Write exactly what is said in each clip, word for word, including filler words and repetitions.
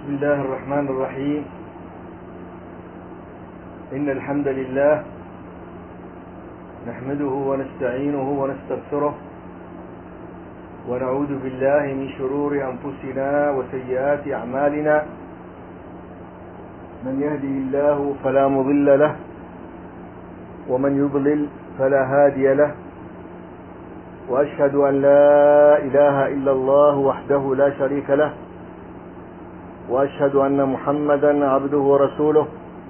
بسم الله الرحمن الرحيم. إن الحمد لله نحمده ونستعينه ونستغفره ونعوذ بالله من شرور أنفسنا وسيئات أعمالنا. من يهده الله فلا مضل له ومن يضلل فلا هادي له، وأشهد أن لا إله إلا الله وحده لا شريك له، وأشهد أن محمدا عبده ورسوله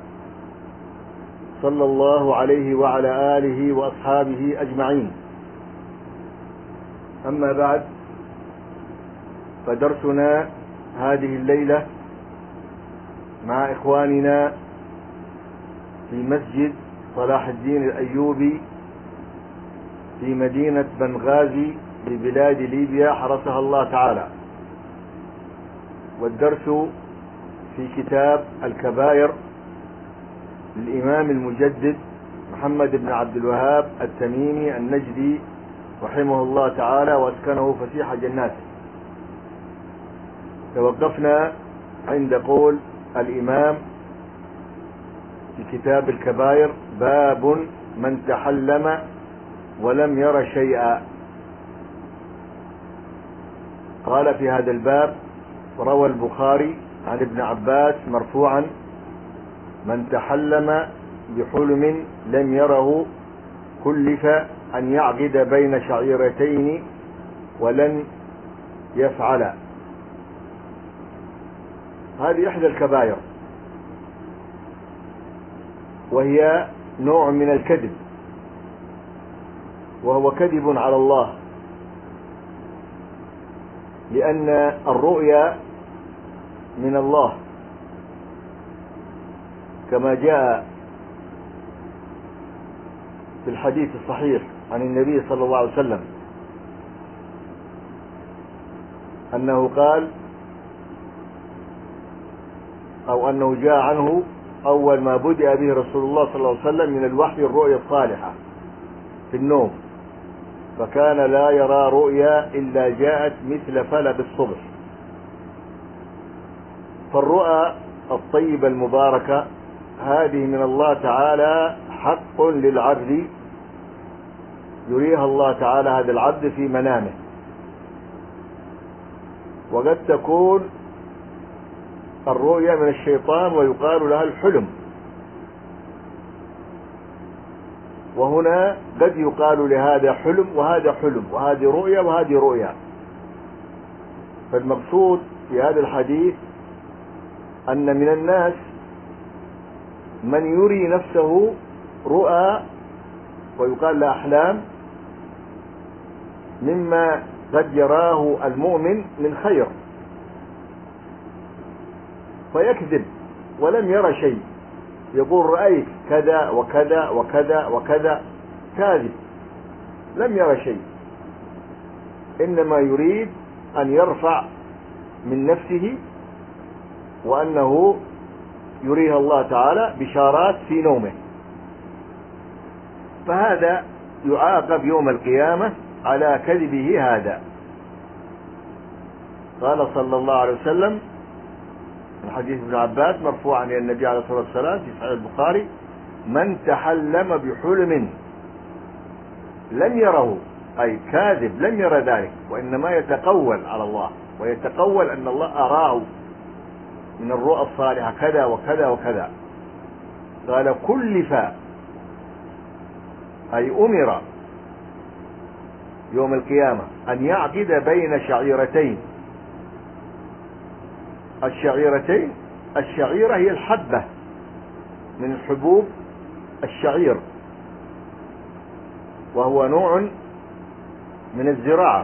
صلى الله عليه وعلى آله وأصحابه أجمعين. أما بعد، فدرسنا هذه الليلة مع إخواننا في مسجد صلاح الدين الأيوبي في مدينة بنغازي ببلاد ليبيا حرسها الله تعالى، والدرس في كتاب الكبائر للإمام المجدد محمد بن عبد الوهاب التميمي النجدي رحمه الله تعالى واسكنه فسيح جناته. توقفنا عند قول الإمام في كتاب الكبائر: باب من تحلم ولم ير شيئا. قال في هذا الباب: روى البخاري عن ابن عباس مرفوعا: من تحلم بحلم لم يره كلف أن يعقد بين شعيرتين ولن يفعل. هذه إحدى الكبائر، وهي نوع من الكذب، وهو كذب على الله، لأن الرؤيا من الله كما جاء في الحديث الصحيح عن النبي صلى الله عليه وسلم أنه قال، أو أنه جاء عنه: أول ما بدأ به رسول الله صلى الله عليه وسلم من الوحي الرؤيا الصالحة في النوم، فكان لا يرى رؤيا إلا جاءت مثل فلق الصبح. فالرؤى الطيبة المباركة هذه من الله تعالى حق للعبد، يريها الله تعالى هذا العبد في منامه. وقد تكون الرؤيا من الشيطان ويقال لها الحلم، وهنا قد يقال لهذا حلم وهذا حلم، وهذه رؤيا وهذه رؤيا. فالمقصود في هذا الحديث أن من الناس من يري نفسه رؤى ويقال له أحلام مما قد يراه المؤمن من خير، فيكذب ولم ير شيء، يقول رأيت كذا وكذا وكذا وكذا، كاذب لم ير شيء، إنما يريد أن يرفع من نفسه وأنه يريها الله تعالى بشارات في نومه، فهذا يعاقب يوم القيامة على كذبه هذا. قال صلى الله عليه وسلم من حديث ابن عباس مرفوعا إلى النبي عليه الصلاة والسلام في صحيح البخاري: من تحلم بحلم لم يره، أي كاذب لم ير ذلك، وإنما يتقول على الله ويتقول أن الله أراه من الرؤى الصالحة كذا وكذا وكذا. قال: كلف، أي أمر يوم القيامة أن يعقد بين شعيرتين. الشعيرتين، الشعيرة هي الحبة من حبوب الشعير، وهو نوع من الزراعة،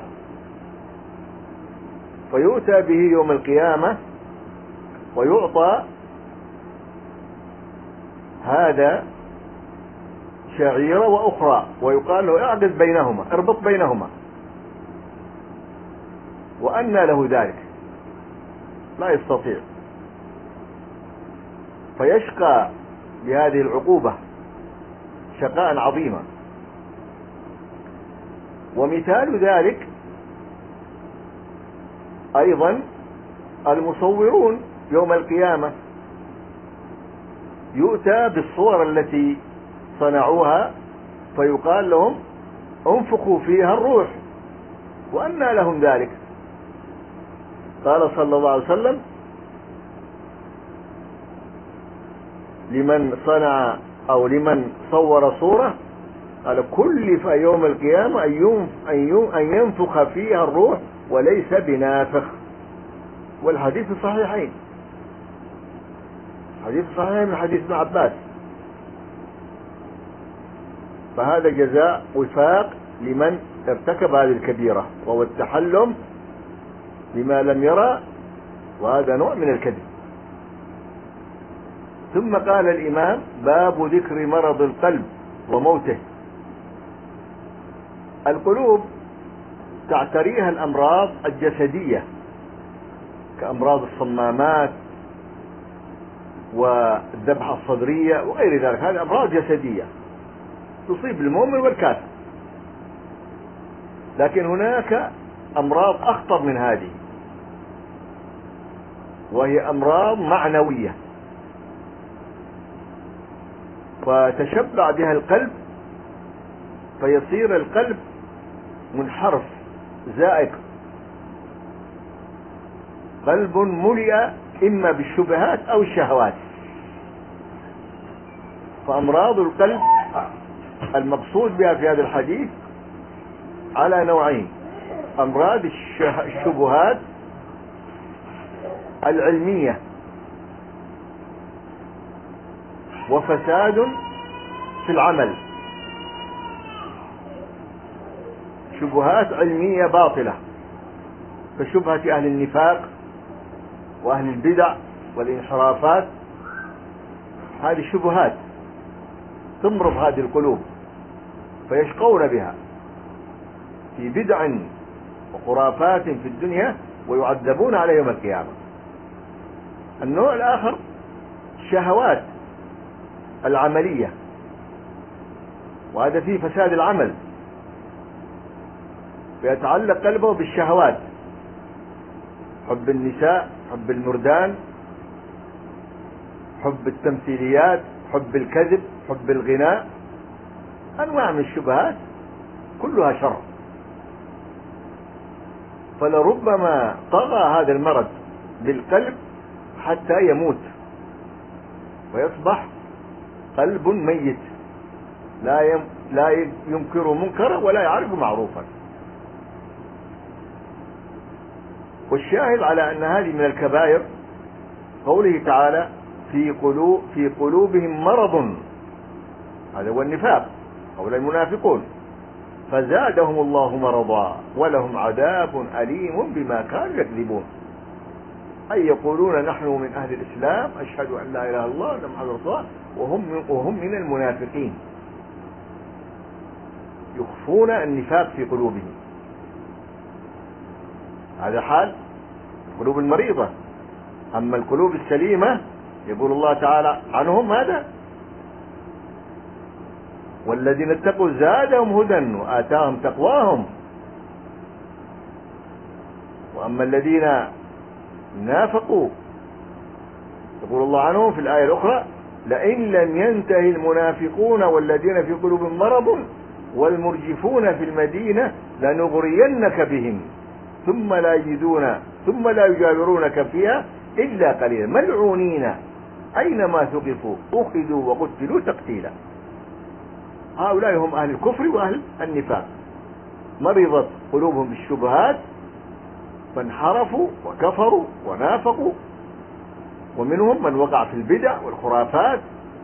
فيؤتى به يوم القيامة ويعطى هذا شعيرة وأخرى، ويقال له: اعقد بينهما، اربط بينهما. وأنى له ذلك؟ لا يستطيع، فيشقى بهذه العقوبة شقاء عظيما. ومثال ذلك أيضا المصورون يوم القيامة يؤتى بالصور التي صنعوها فيقال لهم انفخوا فيها الروح، وأنى لهم ذلك؟ قال صلى الله عليه وسلم لمن صنع أو لمن صور صورة قال كلف يوم القيامة أن ينفخ فيها الروح وليس بنافخ. والحديث الصحيحين، حديث صحيح من حديث ابن عباس. فهذا جزاء وفاق لمن ارتكب هذه الكبيرة، وهو التحلم بما لم يرى، وهذا نوع من الكذب. ثم قال الإمام باب ذكر مرض القلب وموته. القلوب تعتريها الأمراض الجسدية كأمراض الصمامات والذبحة الصدرية وغير ذلك، هذه أمراض جسدية تصيب المؤمن والكافر. لكن هناك أمراض أخطر من هذه، وهي أمراض معنوية، فتشبع بها القلب فيصير القلب منحرف زائق، قلب ملئ إما بالشبهات أو الشهوات. فأمراض القلب المقصود بها في هذا الحديث على نوعين: أمراض الشبهات العلمية، وفساد في العمل. شبهات علمية باطلة كشبهة أهل النفاق وأهل البدع والانحرافات، هذه شبهات تمرض هذه القلوب فيشقون بها في بدع وخرافات في الدنيا ويعذبون على يوم القيامة. النوع الآخر شهوات العملية، وهذا فيه فساد العمل، فيتعلق قلبه بالشهوات، حب النساء، حب المردان، حب التمثيليات، حب الكذب، حب الغناء، أنواع من الشبهات كلها شر. فلربما طغى هذا المرض بالقلب حتى يموت ويصبح قلب ميت لا يم لا ينكر منكرا ولا يعرف معروفا. والشاهد على أن هذه من الكبائر قوله تعالى في قلوب في قلوبهم مرض، هذا هو النفاق، قول المنافقون، فزادهم الله مرضا ولهم عذاب أليم بما كانوا يكذبون. أي يقولون نحن من أهل الإسلام أشهد أن لا إله إلا الله وأن محمدا رسول الله، وهم وهم من المنافقين يخفون النفاق في قلوبهم. هذا حال القلوب المريضة. أما القلوب السليمة يقول الله تعالى عنهم هذا والذين اتقوا زادهم هدى وآتاهم تقواهم. وأما الذين نافقوا يقول الله عنهم في الآية الأخرى لئن لم ينتهي المنافقون والذين في قلوبهم مرض والمرجفون في المدينة لنغرينك بهم ثم لا يجدون ثم لا يجاورونك فيها إلا قليلا ملعونين أينما ثقفوا أخذوا وقتلوا تقتيلا. هؤلاء هم أهل الكفر وأهل النفاق، مرضت قلوبهم بالشبهات فانحرفوا وكفروا ونافقوا، ومنهم من وقع في البدع والخرافات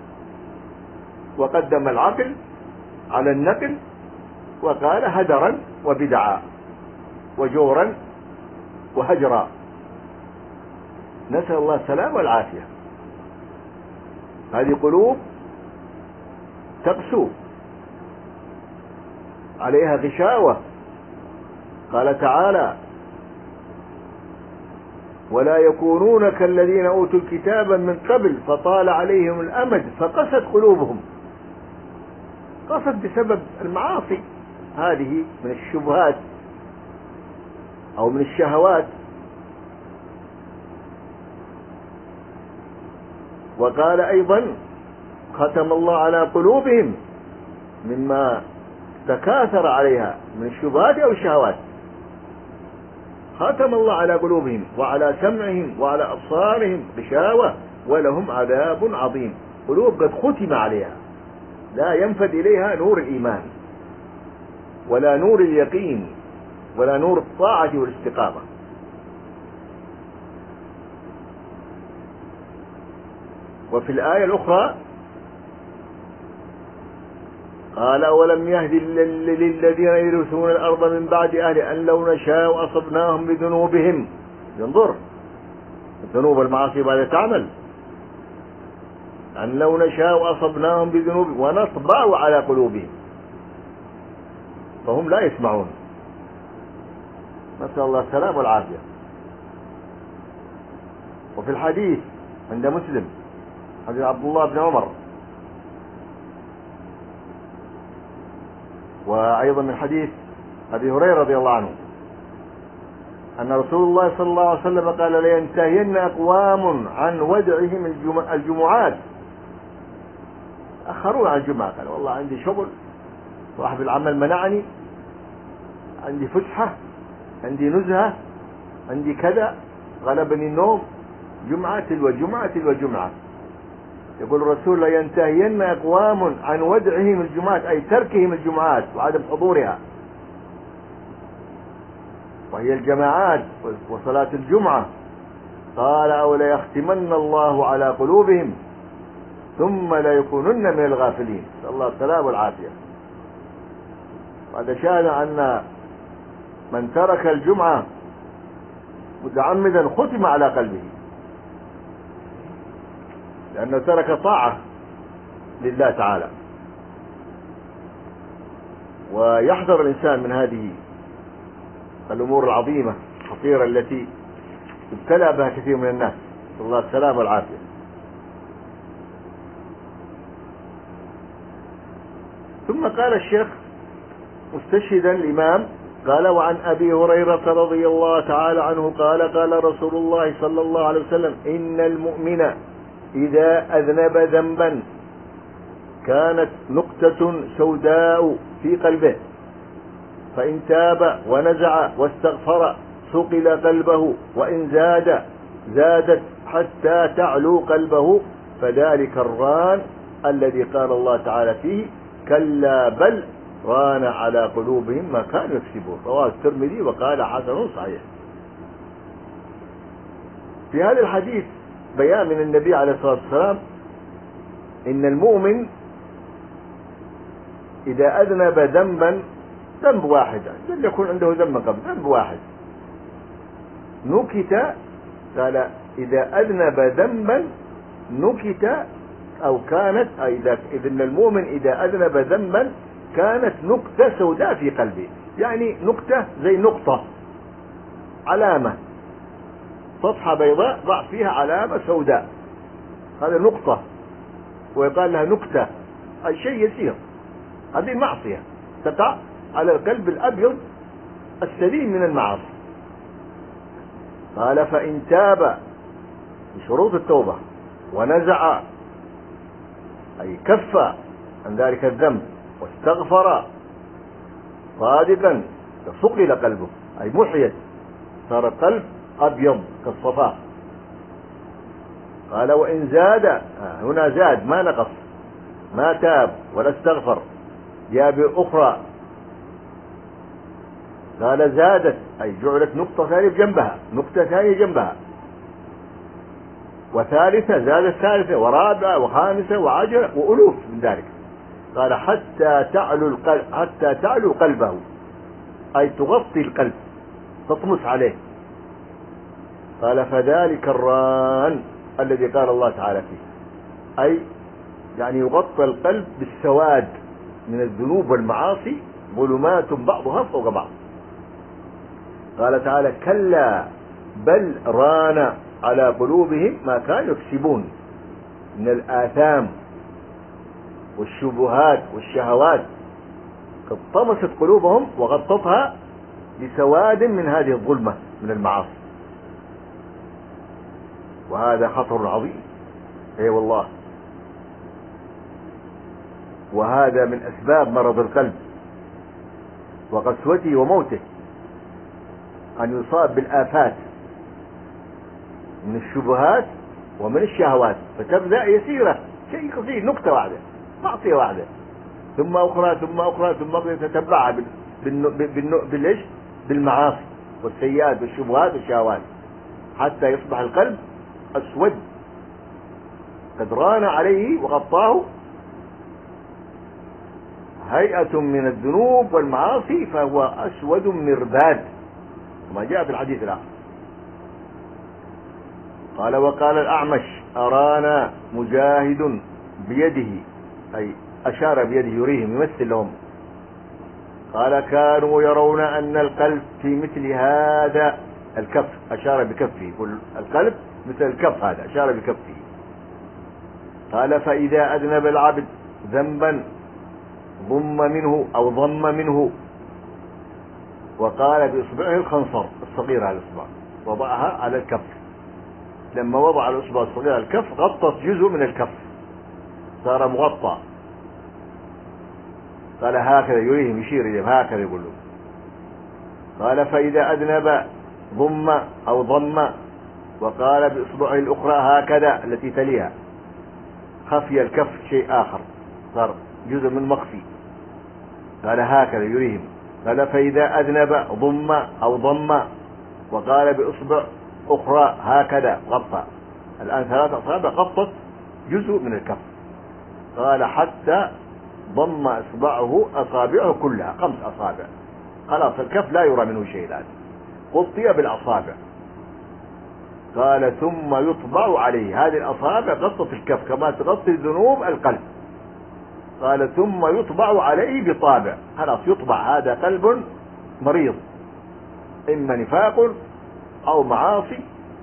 وقدم العقل على النقل وقال هدرا وبدعا وجورا وهجرا، نسأل الله السلامة والعافية. هذه قلوب تقسو عليها غشاوة. قال تعالى ولا يكونون كالذين أوتوا الكتاب من قبل فطال عليهم الأمد فقست قلوبهم، قست بسبب المعاصي هذه من الشبهات أو من الشهوات. وقال أيضا ختم الله على قلوبهم مما تكاثر عليها من الشبهات أو الشهوات. ختم الله على قلوبهم وعلى سمعهم وعلى أبصارهم غشاوة ولهم عذاب عظيم. قلوب قد ختم عليها لا ينفد إليها نور الإيمان ولا نور اليقين ولا نور الطاعة والاستقامة. وفي الآية الأخرى قال أولم يهد للذين يرثون الأرض من بعد أهلها أن لو نشاء أصبناهم بذنوبهم. ينظر الذنوب المعاصي بعد تعمل. أن لو نشاء أصبناهم بذنوبهم ونطبع على قلوبهم فهم لا يسمعون. نسأل الله السلام والعافية. وفي الحديث عند مسلم حديث عبد الله بن عمر وأيضا من حديث أبي هريرة رضي الله عنه أن رسول الله صلى الله عليه وسلم قال لينتهين أقوام عن ودعهم الجمعات. أخرون عن الجمعة. قال والله عندي شغل صاحب العمل منعني، عندي فسحة، عندي نزهة، عندي كذا، غلبني النوم، جمعة تلو جمعة تلو جمعة. يقول الرسول لينتهين أقوام عن ودعهم الجمعات أي تركهم الجمعات وعدم حضورها وهي الجماعات وصلاة الجمعة. قال أو ليختمن الله على قلوبهم ثم ليكونن من الغافلين. نسأل الله السلام والعافية. وهذا شأن أن من ترك الجمعة متعمدا ختم على قلبه لأنه ترك طاعة لله تعالى. ويحذر الإنسان من هذه الأمور العظيمة الخطيرة التي ابتلى بها كثير من الناس. نسأل الله السلام والعافية. ثم قال الشيخ مستشهدا الإمام قال وعن أبي هريرة رضي الله تعالى عنه قال قال رسول الله صلى الله عليه وسلم إن المؤمن إذا أذنب ذنبا كانت نقطة سوداء في قلبه فإن تاب ونزع واستغفر صقل قلبه وإن زاد زادت حتى تعلو قلبه فذلك الران الذي قال الله تعالى فيه كلا بل ران على قلوبهم ما كانوا يكسبون. رواه الترمذي وقال حسن صحيح. في هذا الحديث بيان من النبي عليه الصلاة والسلام إن المؤمن إذا أذنب ذنبا ذنب واحد لن يكون عنده ذنب قبل ذنب واحد نكت. قال إذا أذنب ذنبا نكت أو كانت إذا إذن المؤمن إذا أذنب ذنبا كانت نقطة سوداء في قلبه. يعني نقطة زي نقطة علامة صفحة بيضاء ضع فيها علامة سوداء هذا نقطة ويقال لها نكتة أي شيء يسير. هذه معصية تقع على القلب الأبيض السليم من المعاصي. قال فإن تاب بشروط التوبة ونزع أي كف عن ذلك الذنب واستغفر صادقا صقل قلبه أي محيت صار القلب أبيض كالصفاء. قال وإن زاد هنا زاد ما نقص ما تاب ولا استغفر جاء بأخرى قال زادت أي جعلت نقطة ثانية جنبها نقطة ثانية جنبها وثالثة زادت ثالثة ورابعة وخامسة وعشرة وألوف من ذلك. قال حتى تعلو القلب حتى تعلو قلبه أي تغطي القلب تطمس عليه. قال فذلك الران الذي قال الله تعالى فيه أي يعني يغطى القلب بالسواد من الذنوب والمعاصي ظلمات بعضها فوق بعض. قال تعالى كلا بل ران على قلوبهم ما كانوا يكسبون من الآثام والشبهات والشهوات قد طمست قلوبهم وغطتها بسواد من هذه الظلمة من المعاصي. وهذا خطر عظيم اي والله. وهذا من أسباب مرض القلب وقسوته وموته، أن يصاب بالآفات من الشبهات ومن الشهوات، فتبدأ يسيرة شيء قصير، نكتة واحدة، معصية واحدة، ثم أخرى ثم أخرى ثم أخرى، تتبعها بالإيش؟ بالمعاصي والسيئات والشبهات والشهوات، حتى يصبح القلب أسود قد ران عليه وغطاه هيئة من الذنوب والمعاصي، فهو أسود مرباد كما جاء في الحديث الآخر. قال وقال الأعمش أرانا مجاهد بيده، أي أشار بيده يريهم يمثل لهم، قال كانوا يرون أن القلب في مثل هذا الكف، أشار بكفه، يقول القلب مثل الكف هذا، أشار بكفه. قال فإذا أذنب العبد ذنبا ضم منه أو ضم منه، وقال بإصبعه الخنصر الصغير على الإصبع وضعها على الكف، لما وضع الإصبع الصغير على الكف غطت جزء من الكف صار مغطى. قال هكذا يريهم، يشير إليهم هكذا يقول له. قال فإذا أذنب ضم أو ضم، وقال بإصبعه الأخرى هكذا التي تليها، خفي الكف شيء آخر صار جزء من مخفي، قال هكذا يريهم. قال فإذا أذنب ضم أو ضم، وقال بإصبع أخرى هكذا غطى، الآن ثلاث أصابع غطت جزء من الكف. قال حتى ضم إصبعه أصابعه كلها، خمس أصابع، خلاص الكف لا يرى منه شيء الآن، غطي بالأصابع. قال ثم يطبع عليه، هذه الأصابع غطت الكف كما تغطي ذنوب القلب. قال ثم يطبع عليه بطابع، خلاص يطبع، هذا قلب مريض، إما نفاق أو معاصي،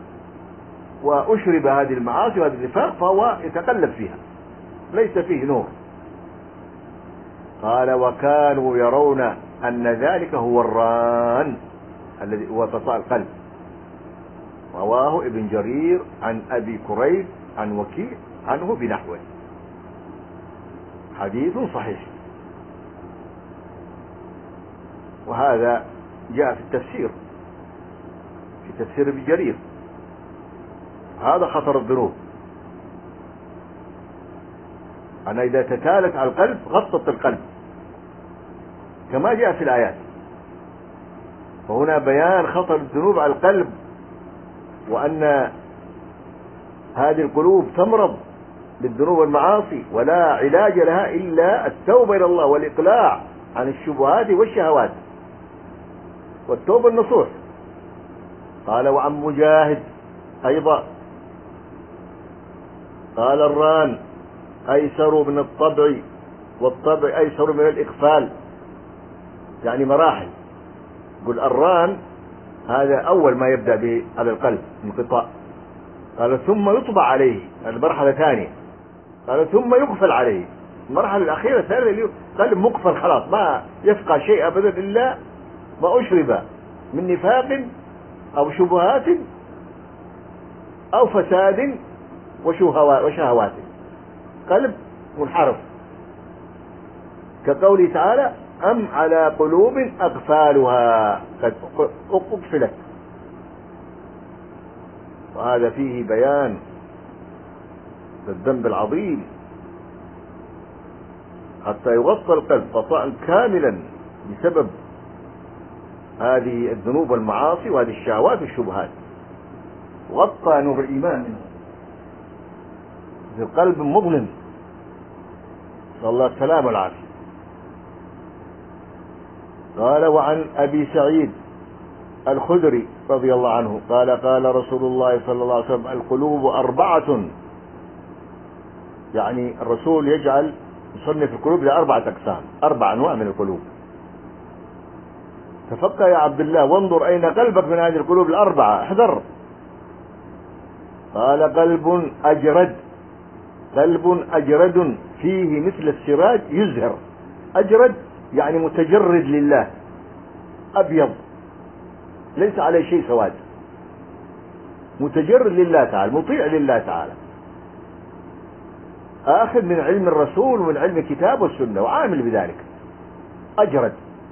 وأشرب هذه المعاصي وهذا النفاق فهو يتقلب فيها، ليس فيه نور. قال وكانوا يرون أن ذلك هو الران الذي هو صفاء القلب. رواه ابن جرير عن أبي كريب عن وكيع عنه بنحوه، حديث صحيح. وهذا جاء في التفسير، في تفسير ابن جرير، هذا خطر الذنوب، أن إذا تتالت على القلب غطت القلب كما جاء في الآيات. فهنا بيان خطر الذنوب على القلب، وأن هذه القلوب تمرض بالذنوب والمعاصي، ولا علاج لها إلا التوبة إلى الله والإقلاع عن الشبهات والشهوات والتوبة النصوح. قال وعن مجاهد أيضا قال الران أيسر من الطبع، والطبع أيسر من الإقفال، يعني مراحل. قل الران هذا أول ما يبدأ به على القلب انقطاع، قال ثم يطبع عليه، المرحلة ثانية، قال ثم يقفل عليه، المرحلة الأخيرة الثالثة اللي قلب مقفل خلاص ما يفقى شيء أبدا إلا ما أشرب من نفاق أو شبهات أو فساد وشهوات، قلب منحرف، كقوله تعالى أم على قلوب أقفالها قد أقفلت. وهذا فيه بيان الذنب العظيم، حتى يغطى القلب غطاء كاملا بسبب هذه الذنوب والمعاصي وهذه الشهوات والشبهات، غطى نور الإيمان منه، القلب مظلم، صلى الله السلام والعافية. قال وعن أبي سعيد الخدري رضي الله عنه قال قال رسول الله صلى الله عليه وسلم القلوب أربعة، يعني الرسول يجعل يصنف القلوب لأربعة أقسام، أربع أنواع من القلوب. تفقه يا عبد الله وانظر أين قلبك من هذه القلوب الأربعة، احذر. قال قلب أجرد، قلب أجرد فيه مثل السراج يزهر، أجرد يعني متجرد لله، أبيض ليس عليه شيء سواد، متجرد لله تعالى، مطيع لله تعالى. آخذ من علم الرسول ومن علم الكتاب والسنة وعامل بذلك، أجرد،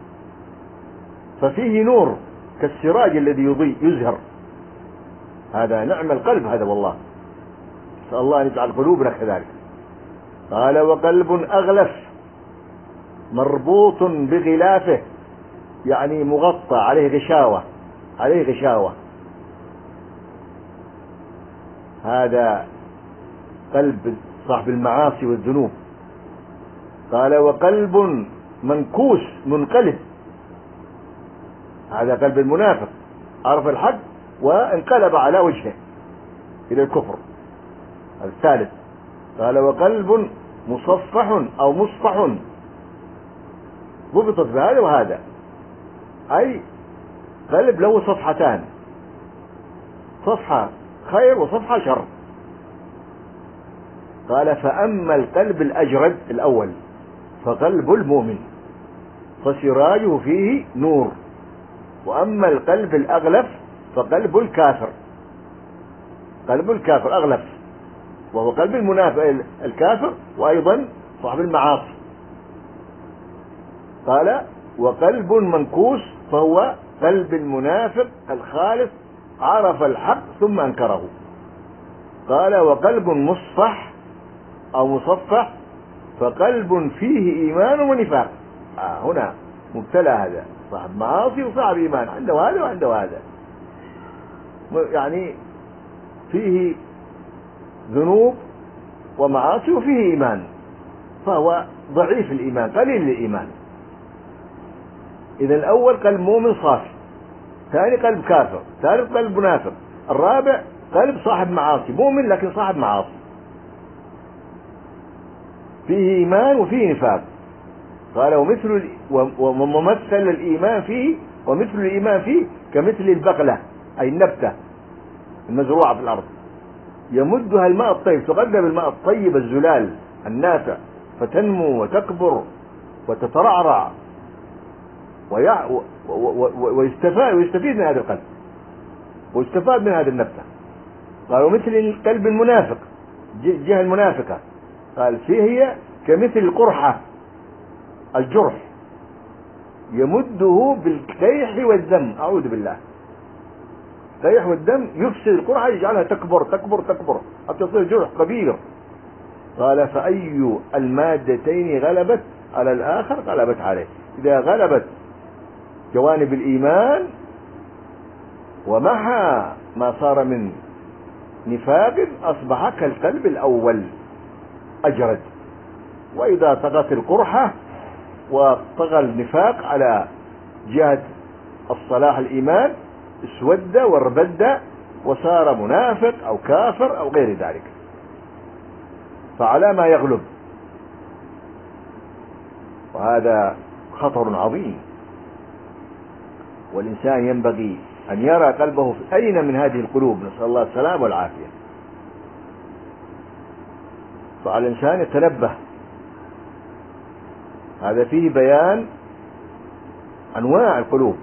ففيه نور كالسراج الذي يضيء يزهر. هذا نعم القلب هذا والله، نسأل الله أن يجعل قلوبنا كذلك. قال وقلب أغلف مربوط بغلافه، يعني مغطى عليه غشاوة، عليه غشاوة. هذا قلب صاحب المعاصي والذنوب. قال وقلب منكوس منقلب، هذا قلب المنافق، عرف الحق وانقلب على وجهه إلى الكفر. الثالث قال وقلب مصفح أو مصفح، ضبطت بهذا وهذا، أي قلب له صفحتان، صفحة خير وصفحة شر. قال فأما القلب الأجرد الأول فقلب المؤمن فسراجه فيه نور، وأما القلب الأغلف فقلب الكافر، قلب الكافر أغلف، وهو قلب المنافق الكافر وأيضا صاحب المعاصي. قال وقلب منكوس فهو قلب المنافق الخالص، عرف الحق ثم أنكره. قال وقلب مصفح أو مصفح فقلب فيه إيمان ونفاق. آه هنا مبتلى، هذا صاحب معاصي وصاحب إيمان، عنده هذا وعنده هذا، يعني فيه ذنوب ومعاصي وفيه إيمان، فهو ضعيف الإيمان قليل الإيمان. إذا الأول قلب مؤمن صافي، ثاني قلب كافر، ثالث قلب منافق، الرابع قلب صاحب معاصي، مؤمن لكن صاحب معاصي، فيه إيمان وفيه نفاق. قال ومثل وممثل الإيمان فيه ومثل الإيمان فيه كمثل البقلة، أي النبتة المزروعة في الأرض، يمدها الماء الطيب، تقدم الماء الطيب الزلال النافع، فتنمو وتكبر وتترعرع ويستفاد ويستفيد من هذا القلب ويستفاد من هذه النبتة. قال ومثل القلب المنافق، الجهة المنافقة، قال فيه هي كمثل القرحة الجرح، يمده بالقيح والدم، أعوذ بالله، القيح والدم يفسد القرحة، يجعلها تكبر تكبر تكبر حتى تصير جرح كبير. قال فأي المادتين غلبت على الآخر غلبت عليه، إذا غلبت جوانب الإيمان ومعها ما صار من نفاق أصبح كالقلب الأول أجرد، وإذا طغت القرحة وطغى النفاق على جهة الصلاح الإيمان اسود واربد وصار منافق أو كافر أو غير ذلك. فعلى ما يغلب، وهذا خطر عظيم، والإنسان ينبغي أن يرى قلبه في أين من هذه القلوب، نسأل الله السلام والعافية. فعلى الإنسان يتنبه، هذا فيه بيان أنواع القلوب.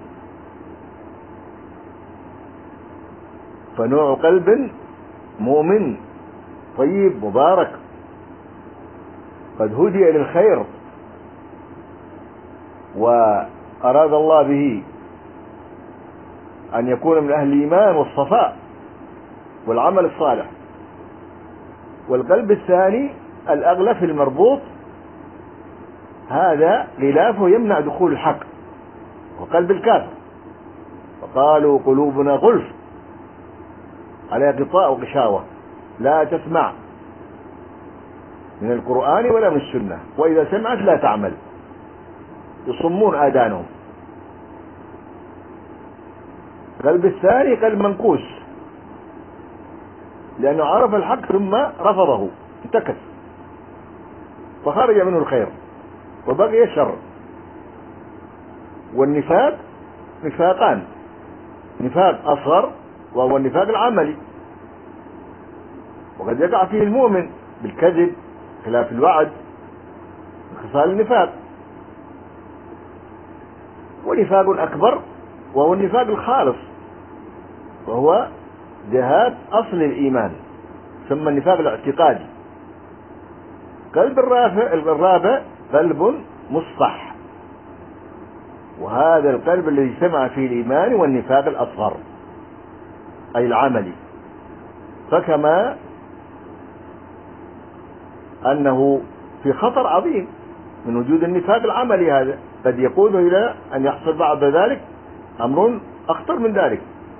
فنوع قلب مؤمن طيب مبارك قد هدي إلى الخير وأراد الله به أن يكون من أهل الإيمان والصفاء والعمل الصالح. والقلب الثاني الأغلف المربوط، هذا غلافه يمنع دخول الحق، وقلب الكافر. وقالوا قلوبنا غلف، عليها غطاء وغشاوة، لا تسمع من القرآن ولا من السنة، وإذا سمعت لا تعمل، يصمون آذانهم. قلب الثاني قلب منكوس، لأنه عرف الحق ثم رفضه، انتكس فخرج منه الخير وبقي الشر. والنفاق نفاقان، نفاق أصغر وهو النفاق العملي، وقد يقع فيه المؤمن بالكذب، خلاف الوعد، خصال النفاق. ونفاق أكبر وهو النفاق الخالص، وهو ذهاب أصل الإيمان، ثم النفاق الاعتقادي. القلب الرافع الرابع قلب مصفح، وهذا القلب الذي اجتمع فيه الإيمان والنفاق الأصغر أي العملي. فكما أنه في خطر عظيم من وجود النفاق العملي، هذا قد يقود إلى أن يحصل بعد ذلك أمر أخطر من ذلك.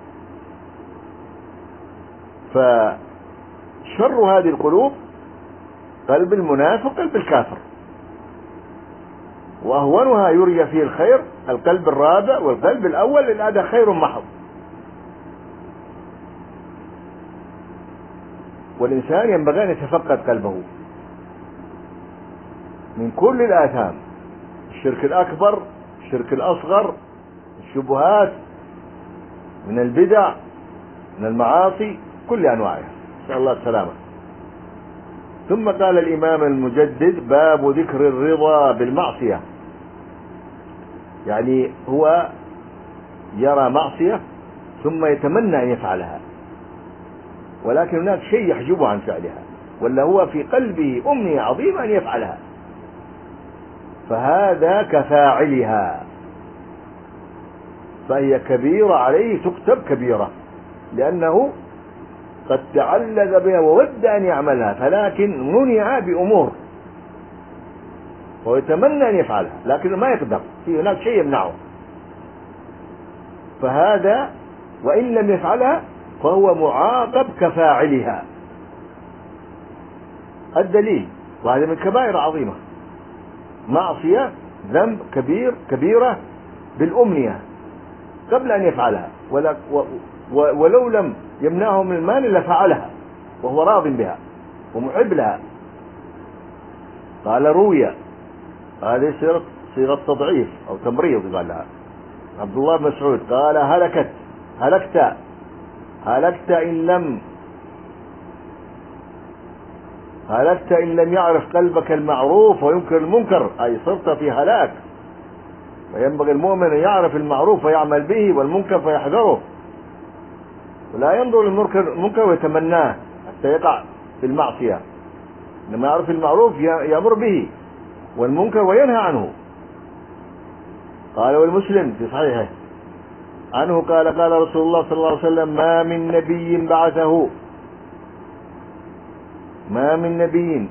فشر هذه القلوب قلب المنافق قلب الكافر، وأهونها يرجى فيه الخير القلب الرابع والقلب الأول، لأن هذا خير محض. والإنسان ينبغي أن يتفقد قلبه من كل الآثام، الشرك الأكبر، الشرك الأصغر، الشبهات، من البدع، من المعاصي، كل أنواعها، نسأل الله السلامة. ثم قال الإمام المجدد: باب ذكر الرضا بالمعصية. يعني هو يرى معصية ثم يتمنى أن يفعلها، ولكن هناك شيء يحجبه عن فعلها، ولا هو في قلبه أمنية عظيمة أن يفعلها، فهذا كفاعلها، فهي كبيرة عليه، تكتب كبيرة، لأنه قد تعلق بها وود أن يعملها، فلكن منع بأمور ويتمنى أن يفعلها لكن ما يقدر، في هناك شيء يمنعه، فهذا وإن لم يفعلها فهو معاقب كفاعلها. الدليل، وهذا من كبائر عظيمة، معصية ذنب كبير كبيرة بالأمنية قبل أن يفعلها، ولا ولو لم يمنعه من المال لفعلها وهو راض بها ومحب لها. قال روي، هذه صيغة صيغة تضعيف أو تمريض، قال لها عبد الله بن مسعود قال: هلكت هلكت هلكت إن لم هلكت إن لم يعرف قلبك المعروف وينكر المنكر، أي صرت في هلاك. فينبغي المؤمن أن يعرف المعروف ويعمل به، والمنكر فيحذره، ولا ينظر للمنكر ويتمناه حتى يقع في المعصية، لما يعرف المعروف يأمر به والمنكر وينهى عنه. قال والمسلم في صحيحه عنه قال: قال رسول الله صلى الله عليه وسلم: ما من نبي بعثه ما من نبي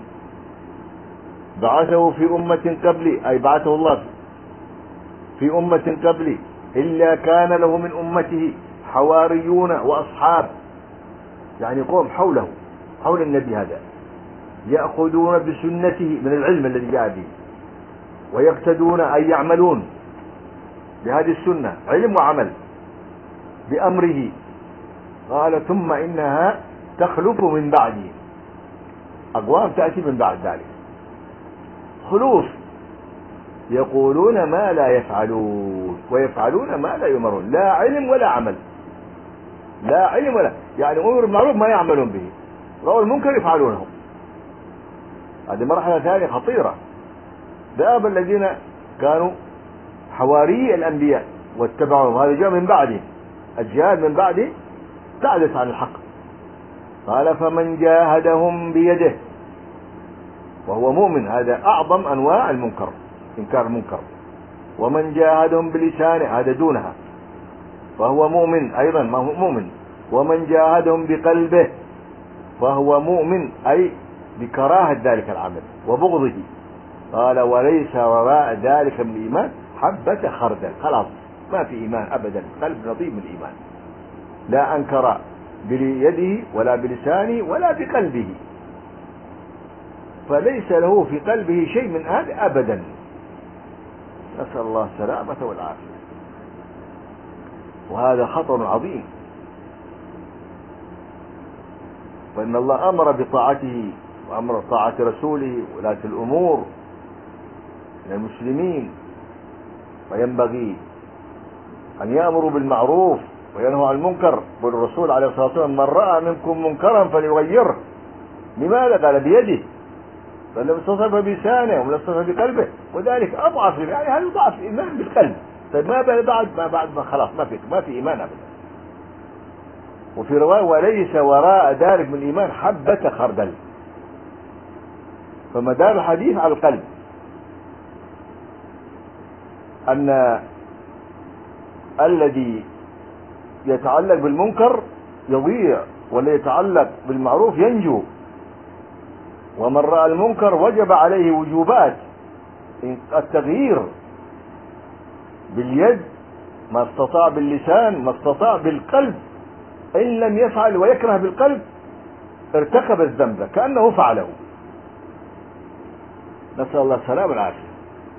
بعثه في أمة قبلي، أي بعثه الله في أمة قبلي، إلا كان له من أمته حواريون وأصحاب، يعني قوم حوله حول النبي هذا، يأخذون بسنته من العلم الذي جاء به، ويقتدون أي يعملون بهذه السنة، علم وعمل بأمره. قال: ثم إنها تخلف من بعده، أقوام تأتي من بعد ذلك، خلوف، يقولون ما لا يفعلون ويفعلون ما لا يؤمرون، لا علم ولا عمل، لا علم ولا، يعني أمر المعروف ما يعملون به، رأوا المنكر يفعلونه. هذه مرحلة ثانية خطيرة. ذهب الذين كانوا حواري الأنبياء واتبعوهم، هذا جاء من بعده، أجيال من بعده تعدت عن الحق. قال: فمن جاهدهم بيده، وهو مؤمن، هذا أعظم أنواع المنكر، إنكار المنكر. ومن جاهدهم بلسانه، هذا دونها، فهو مؤمن أيضا، ما هو مؤمن. ومن جاهدهم بقلبه فهو مؤمن، أي بكراهة ذلك العمل وبغضه. قال: وليس وراء ذلك من الإيمان حبة خردل، خلاص ما في إيمان أبدا، قلب نظيف من الإيمان، لا أنكر بيده ولا بلسانه ولا بقلبه، فليس له في قلبه شيء من هذا أبدا، نسأل الله السلامة والعافية. وهذا خطر عظيم، فإن الله أمر بطاعته وأمر طاعة رسوله ولاة الأمور من المسلمين، وينبغي أن يأمروا بالمعروف وينهوا عن المنكر. والرسول عليه الصلاة والسلام: من رأى منكم منكرا فليغيره. لماذا؟ قال: بيده، فلم يستصف بلسانه ومن يستصف بقلبه، وذلك أضعف، يعني هل يضعف الإيمان بالقلب؟ طيب ما بعد ما بعد ما خلاص ما في ما في إيمان أبدا. وفي رواية: وليس وراء ذلك من الإيمان حبة خردل. فمدار الحديث على القلب، أن الذي يتعلق بالمنكر يضيع، والذي يتعلق بالمعروف ينجو. ومن رأى المنكر وجب عليه وجوبات التغيير باليد ما استطاع، باللسان ما استطاع، بالقلب إن لم يفعل ويكره بالقلب ارتكب الذنب كأنه فعله. نسأل الله السلامة والعافية.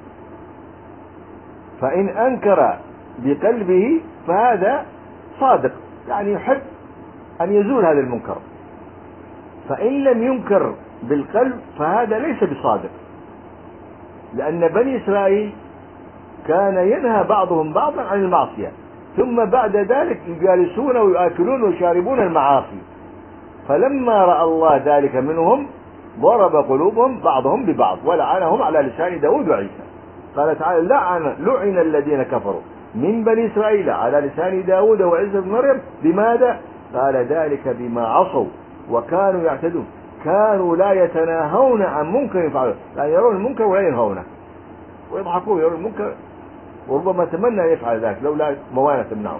فإن أنكر بقلبه فهذا صادق، يعني يحب أن يزول هذا المنكر. فإن لم ينكر بالقلب فهذا ليس بصادق، لأن بني إسرائيل كان ينهى بعضهم بعضا عن المعصية، ثم بعد ذلك يجالسون ويأكلون ويشاربون المعاصي. فلما رأى الله ذلك منهم ضرب قلوبهم بعضهم ببعض ولعنهم على لسان داود وعيسى. قال تعالى: لعن لعن الذين كفروا من بني إسرائيل على لسان داود وعيسى بن مريم. بماذا؟ قال: ذلك بما عصوا وكانوا يعتدون، كانوا لا يتناهون عن منكر يفعلون، لا يرون المنكر ولا ينهونه، ويضحكون يرون المنكر وربما تمنى أن يفعل ذلك لولا موانع تمنعه.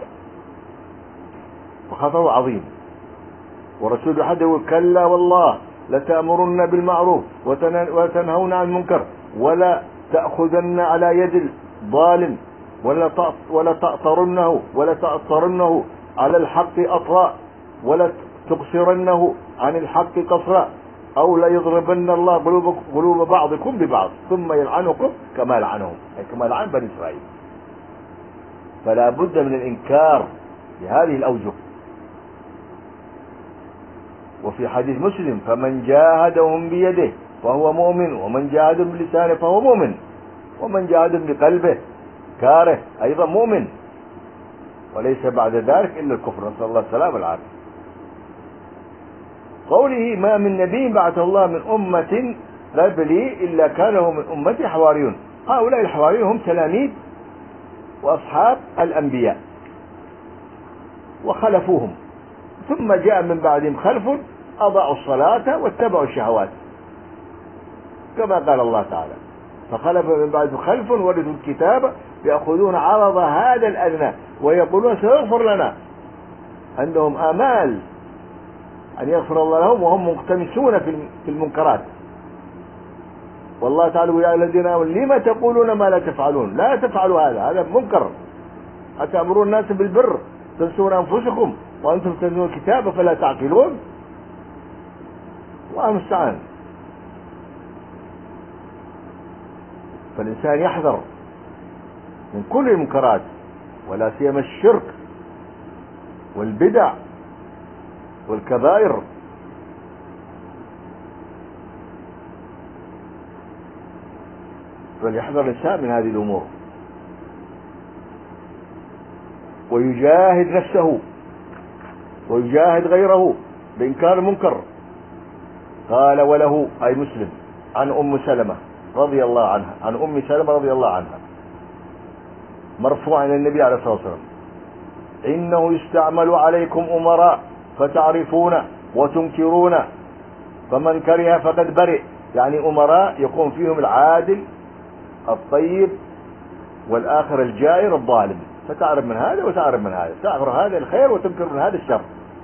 فخطر عظيم. ورسول أحد يقول: كلا والله لتأمرن بالمعروف وتنهون عن المنكر ولا تأخذن على يد الظالم ولا ولا تأطرنه ولا تأطرنه على الحق أطراء ولا تقصرنه عن الحق قصرا، أو لا يضربن الله قلوب قلوب بعضكم ببعض ثم يلعنكم كما لعنهم، أي كما لعن بني إسرائيل. فلا بد من الإنكار بهذه الأوجه. وفي حديث مسلم: فمن جاهدهم بيده فهو مؤمن، ومن جاهدهم بلسانه فهو مؤمن، ومن جاهدهم بقلبه كاره أيضا مؤمن، وليس بعد ذلك إلا الكفر. نسأل الله السلامة والعافية. قوله: ما من نبي بعث الله من أمة قبلي إلا كان له من أمتي حواريون. هؤلاء الحواريون هم تلاميذ وأصحاب الأنبياء وخلفوهم، ثم جاء من بعدهم خلف أضاعوا الصلاة واتبعوا الشهوات، كما قال الله تعالى: فخلف من بعدهم خلف ورثوا الكتاب يأخذون عرض هذا الأدنى ويقولون سيغفر لنا. عندهم آمال أن يغفر الله لهم وهم مقتمسون في المنكرات. والله تعالى: يا الذين آمنوا لما تقولون ما لا تفعلون؟ لا تفعلوا هذا، هذا منكر. أتأمرون الناس بالبر تنسون أنفسكم وأنتم تتلون الكتاب فلا تعقلون. الله المستعان. فالإنسان يحذر من كل المنكرات، ولا سيما الشرك والبدع والكبائر. فليحذر الإنسان من هذه الأمور ويجاهد نفسه ويجاهد غيره بإنكار المنكر. قال: وله أي مسلم عن أم سلمة رضي الله عنها عن أم سلمة رضي الله عنها مرفوعا إلى النبي عليه الصلاة والسلام: إنه يستعمل عليكم أمراء فتعرفون وتنكرون فمن كره فقد برئ. يعني أمراء يكون فيهم العادل الطيب والآخر الجائر الظالم، فتعرف من هذا وتعرف من هذا، تعرف هذا الخير وتنكر من هذا الشر.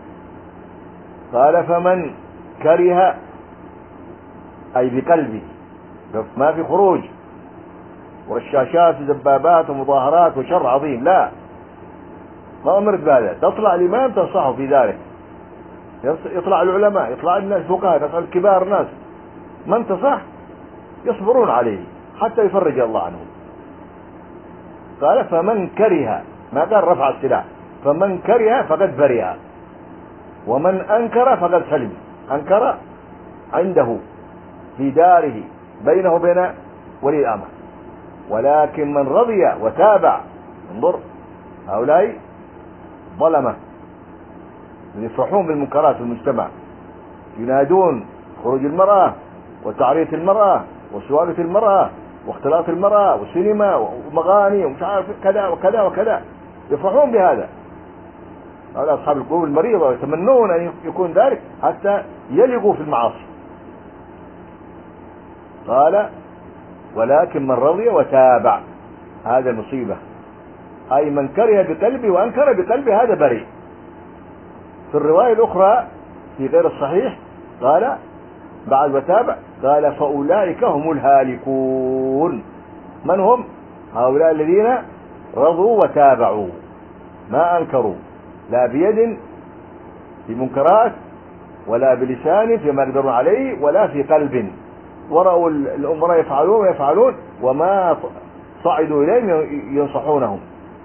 قال: فمن كره أي بقلبه، ما في خروج ورشاشات وزبابات ومظاهرات وشر عظيم، لا، ما أمرت بهذا. تطلع الإمام تنصحه في ذلك، يطلع العلماء، يطلع الناس فقهاء، يطلع الكبار الناس، من تصح يصبرون عليه حتى يفرج الله عنهم. قال: فمن كره، ما قال رفع السلاح، فمن كره فقد برئ، ومن أنكر فقد سلم. أنكر عنده في داره بينه وبين ولي الأمر، ولكن من رضي وتابع، انظر هؤلاء ظلمة يفرحون بالمنكرات في المجتمع، ينادون خروج المرأة وتعرية المرأة وسوالة المرأة واختلاط المرأة والسينما ومغاني ومش عارف كذا وكذا وكذا، يفرحون بهذا. هؤلاء أصحاب القلوب المريضة يتمنون أن يكون ذلك حتى يلقوا في المعاصي. قال ولكن من رضي وتابع، هذا مصيبة، أي من كره بقلبه وأنكر بقلبه هذا بريء. في الرواية الأخرى في غير الصحيح قال بعد وتابع قال فأولئك هم الهالكون. من هم؟ هؤلاء الذين رضوا وتابعوا، ما أنكروا لا بيد في منكرات ولا بلسان فيما يقدرون عليه ولا في قلب، ورأوا الأمراء يفعلون ويفعلون وما صعدوا إليهم ينصحونهم،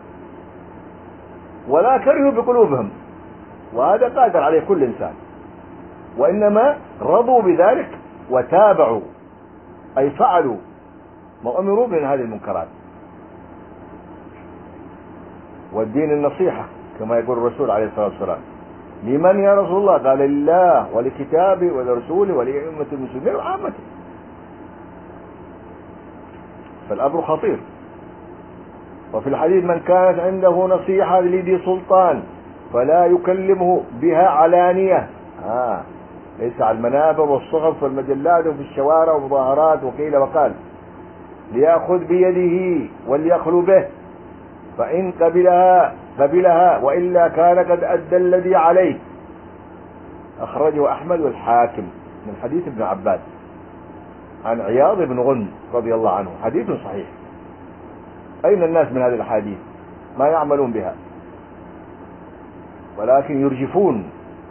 ولا كرهوا بقلوبهم، وهذا قادر عليه كل إنسان، وإنما رضوا بذلك وتابعوا، أي فعلوا ما أمروا من هذه المنكرات. والدين النصيحة كما يقول الرسول عليه الصلاة والسلام. لمن يا رسول الله؟ قال لله ولكتابه ولرسوله ولأئمة المسلمين وعامته. فالأمر خطير. وفي الحديث من كانت عنده نصيحة لذي سلطان فلا يكلمه بها علانية، آه. ليس على المنابر والصحف والمجلات وفي الشوارع ومظاهرات وقيل وقال، ليأخذ بيده وليخلو به، فإن قبلها قبلها وإلا كان قد أدى الذي عليه. أخرجه أحمد والحاكم من حديث ابن عباس عن عياض بن غنم رضي الله عنه، حديث صحيح. أين الناس من هذه الأحاديث؟ ما يعملون بها ولكن يرجفون.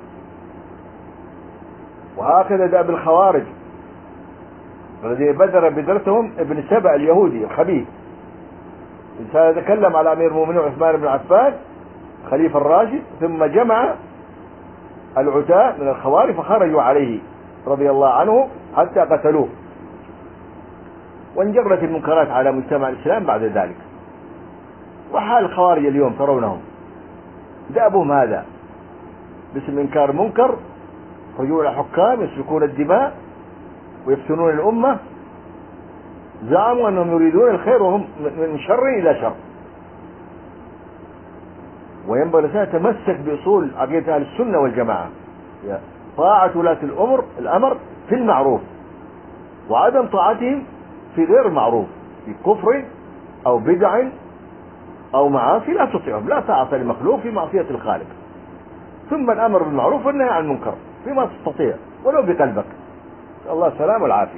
وهكذا دأب الخوارج الذي بدر بدرتهم ابن سبأ اليهودي الخبيث، إنسان يتكلم على أمير المؤمنين عثمان بن عفان خليفة الراشد، ثم جمع العتاة من الخوارج فخرجوا عليه رضي الله عنه حتى قتلوه، وانجرت المنكرات على مجتمع الإسلام بعد ذلك. وحال الخوارج اليوم ترونهم دأبهم هذا، باسم إنكار منكر، رجوع الحكام، يسفكون الدماء ويفتنون الأمة، زعموا أنهم يريدون الخير وهم من شر إلى شر. وينبغي أن نتمسك بأصول عقيدة أهل السنة والجماعة، طاعة ولاة الأمر الأمر في المعروف، وعدم طاعتهم في غير المعروف، في كفر أو بدع أو معاصي لا تطيعهم، لا طاعة لمخلوق في معصية الخالق. ثم الأمر بالمعروف والنهي عن المنكر فيما تستطيع ولو بقلبك. الله السلام والعافية.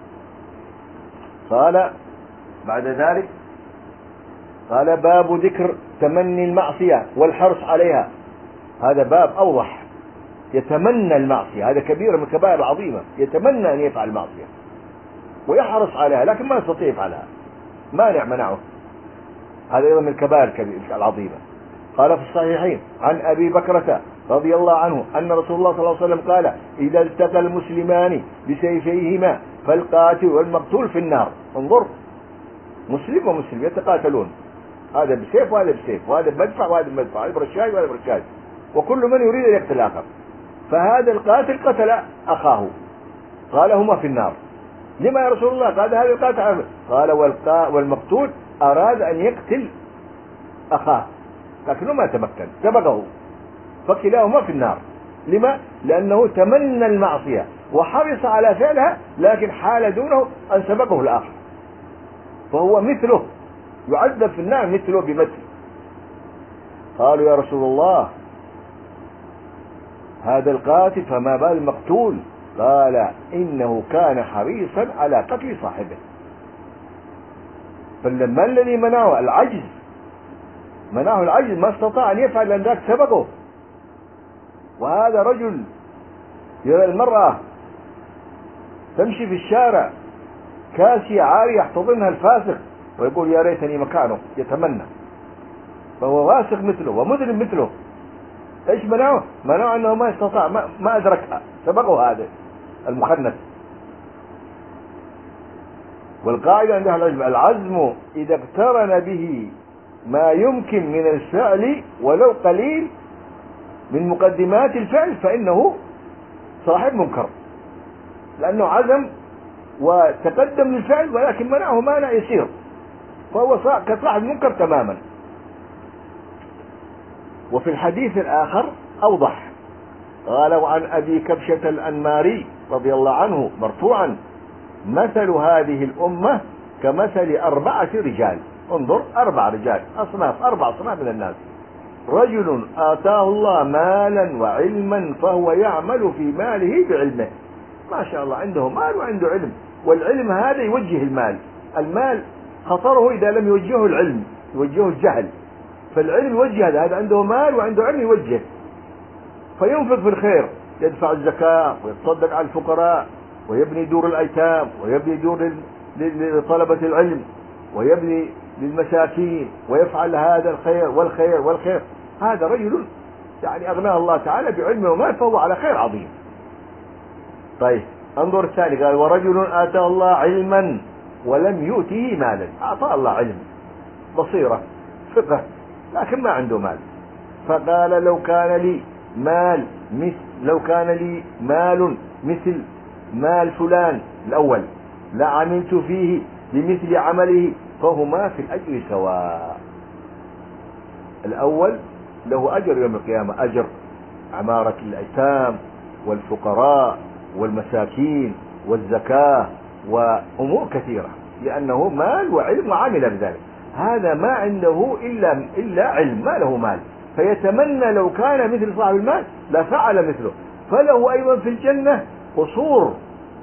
قال بعد ذلك قال باب ذكر تمني المعصية والحرص عليها. هذا باب أوضح، يتمنى المعصية، هذا كبيرة من الكبائر العظيمة، يتمنى أن يفعل المعصية ويحرص عليها لكن ما يستطيع يفعلها، مانع منعه، هذا أيضا من الكبائر العظيمة. قال في الصحيحين عن أبي بكرة رضي الله عنه أن رسول الله صلى الله عليه وسلم قال إذا التقى المسلمان بسيفيهما فالقاتل والمقتول في النار. انظر، مسلم ومسلم يتقاتلون، هذا بسيف وهذا بسيف، وهذا بمدفع وهذا بمدفع، هذا برشاش وهذا برشاش، وكل من يريد أن يقتل آخر. فهذا القاتل قتل أخاه، قال هما في النار. لما يا رسول الله؟ قال هذا القاتل. قال والمقتول أراد أن يقتل أخاه لكنه ما تمكن، سبقه، فكلاهما في النار. لما؟ لأنه تمنى المعصية وحرص على فعلها لكن حال دونه أن سبقه الآخر، فهو مثله يعذب في النار مثله بمثل. قالوا يا رسول الله هذا القاتل فما بال المقتول؟ قال إنه كان حريصا على قتل صاحبه. فلما الذي منعه العجز، منعه العجز، ما استطاع أن يفعل لأن ذاك سبقه. وهذا رجل يرى المرأة تمشي في الشارع كاسية عارية يحتضنها الفاسق ويقول يا ريتني مكانه، يتمنى، فهو فاسق مثله ومذنب مثله. ايش منعه؟ منعه انه ما استطاع، ما, ما ادركها، سبقه هذا المخنث. والقاعدة عند أهل العلم العزم إذا اقترن به ما يمكن من الفعل ولو قليل من مقدمات الفعل فإنه صاحب منكر، لأنه عزم وتقدم للفعل ولكن منعه مانع يسير، فهو كصاحب منكر تماما. وفي الحديث الآخر أوضح، قال وعن أبي كبشة الأنماري رضي الله عنه مرفوعا مثل هذه الأمة كمثل أربعة رجال. انظر، أربع رجال، أصناف، أربع أصناف من الناس. رجل آتاه الله مالا وعلما فهو يعمل في ماله بعلمه. ما شاء الله، عنده مال وعنده علم، والعلم هذا يوجه المال. المال خطره إذا لم يوجهه العلم، يوجهه الجهل. فالعلم يوجه هذا، هذا عنده مال وعنده علم يوجه، فينفق في الخير، يدفع الزكاة ويتصدق على الفقراء، ويبني دور الأيتام، ويبني دور لطلبة العلم، ويبني للمساكين، ويفعل هذا الخير والخير والخير. هذا رجل يعني أغناه الله تعالى بعلمه ومال، فهو على خير عظيم. طيب انظر الثاني، قال ورجل آتاه الله علما ولم يؤته مالا. أعطاه الله علم، بصيرة، فقه، لكن ما عنده مال. فقال لو كان لي مال مثل لو كان لي مال مثل مال فلان الأول لعملت فيه بمثل عمله فهما في الأجر سواء. الأول له أجر يوم القيامة، أجر عمارة الأيتام والفقراء والمساكين والزكاة وأمور كثيرة، لأنه مال وعلم وعمل بذلك. هذا ما عنده إلا إلا علم، ما له مال، فيتمنى لو كان مثل صاحب المال لفعل مثله، فله أيضا في الجنة قصور،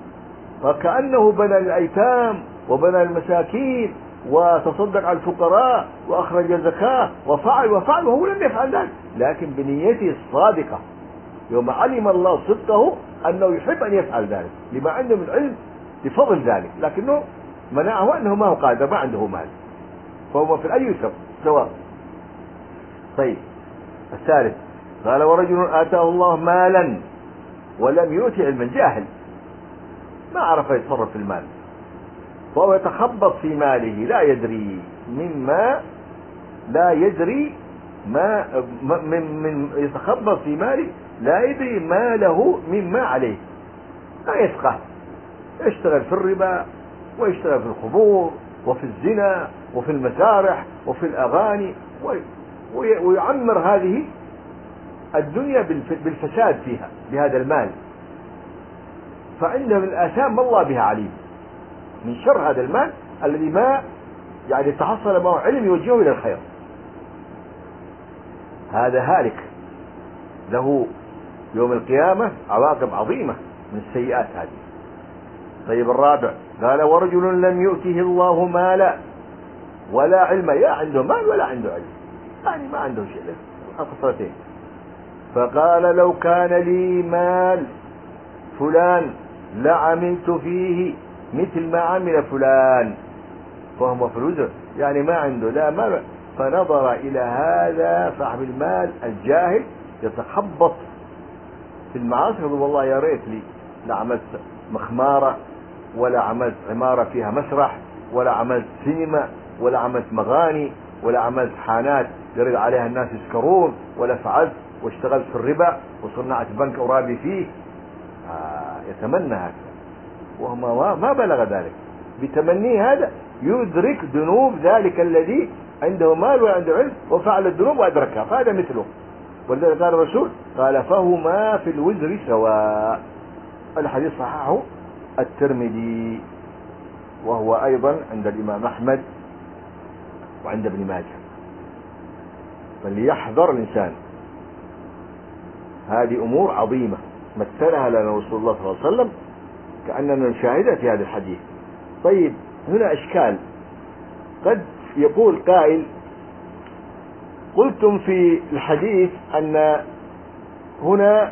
فكأنه بنى الأيتام وبنى المساكين وتصدق على الفقراء وأخرج الزكاة وفعل وفعل وهو لم يفعل ذلك، لكن بنيته الصادقة يوم علم الله صدقه أنه يحب أن يفعل ذلك لما عنده من علم لفضل ذلك، لكنه منعه أنه ما هو قادر، ما عنده مال، فهو في الأي سواء. طيب الثالث قال ورجل آتاه الله مالا ولم يؤت علما، جاهل ما عرف يتصرف في المال، فهو يتخبط في ماله، لا يدري مما لا يدري ما من, من يتخبط في ماله لا يدري ما له مما عليه، لا يفقه، يشتغل في الربا ويشتغل في الخمور وفي الزنا وفي المسارح وفي الأغاني ويعمر هذه الدنيا بالفساد فيها بهذا المال، فعنده من الآثام ما الله بها عليم، من شر هذا المال الذي ما يعني تحصل معه علم يوجهه إلى الخير. هذا هالك له يوم القيامة عواقب عظيمة من السيئات هذه. طيب الرابع قال ورجل لم يؤته الله مالا ولا علم، يا عنده مال ولا عنده علم، يعني ما عنده شيء، خسرتين. فقال لو كان لي مال فلان لعملت فيه مثل ما عمل فلان فهو في الوزر، يعني ما عنده لا مال. فنظر إلى هذا صاحب المال الجاهل يتخبط في المعاصي، يقول والله يا ريت لي لعملت مخمارة ولا عملت عمارة فيها مسرح ولا عملت سينما ولا عملت مغاني ولا عملت حانات يرد عليها الناس يسكرون ولا فعلت واشتغلت في الربا وصنعت بنك أرابي فيه. آه يتمنى هذا وهو ما بلغ ذلك، بتمنيه هذا يدرك ذنوب ذلك الذي عنده مال وعنده علم وفعل الذنوب وأدركها، فهذا مثله. ولذلك قال الرسول قال فهما في الوزر سواء. الحديث صححه الترمذي وهو أيضا عند الإمام أحمد وعند ابن ماجه. فليحذر الإنسان، هذه أمور عظيمة مثلها لنا رسول الله صلى الله عليه وسلم كأننا نشاهدها في هذا الحديث. طيب هنا إشكال، قد يقول قائل قلتم في الحديث أن هنا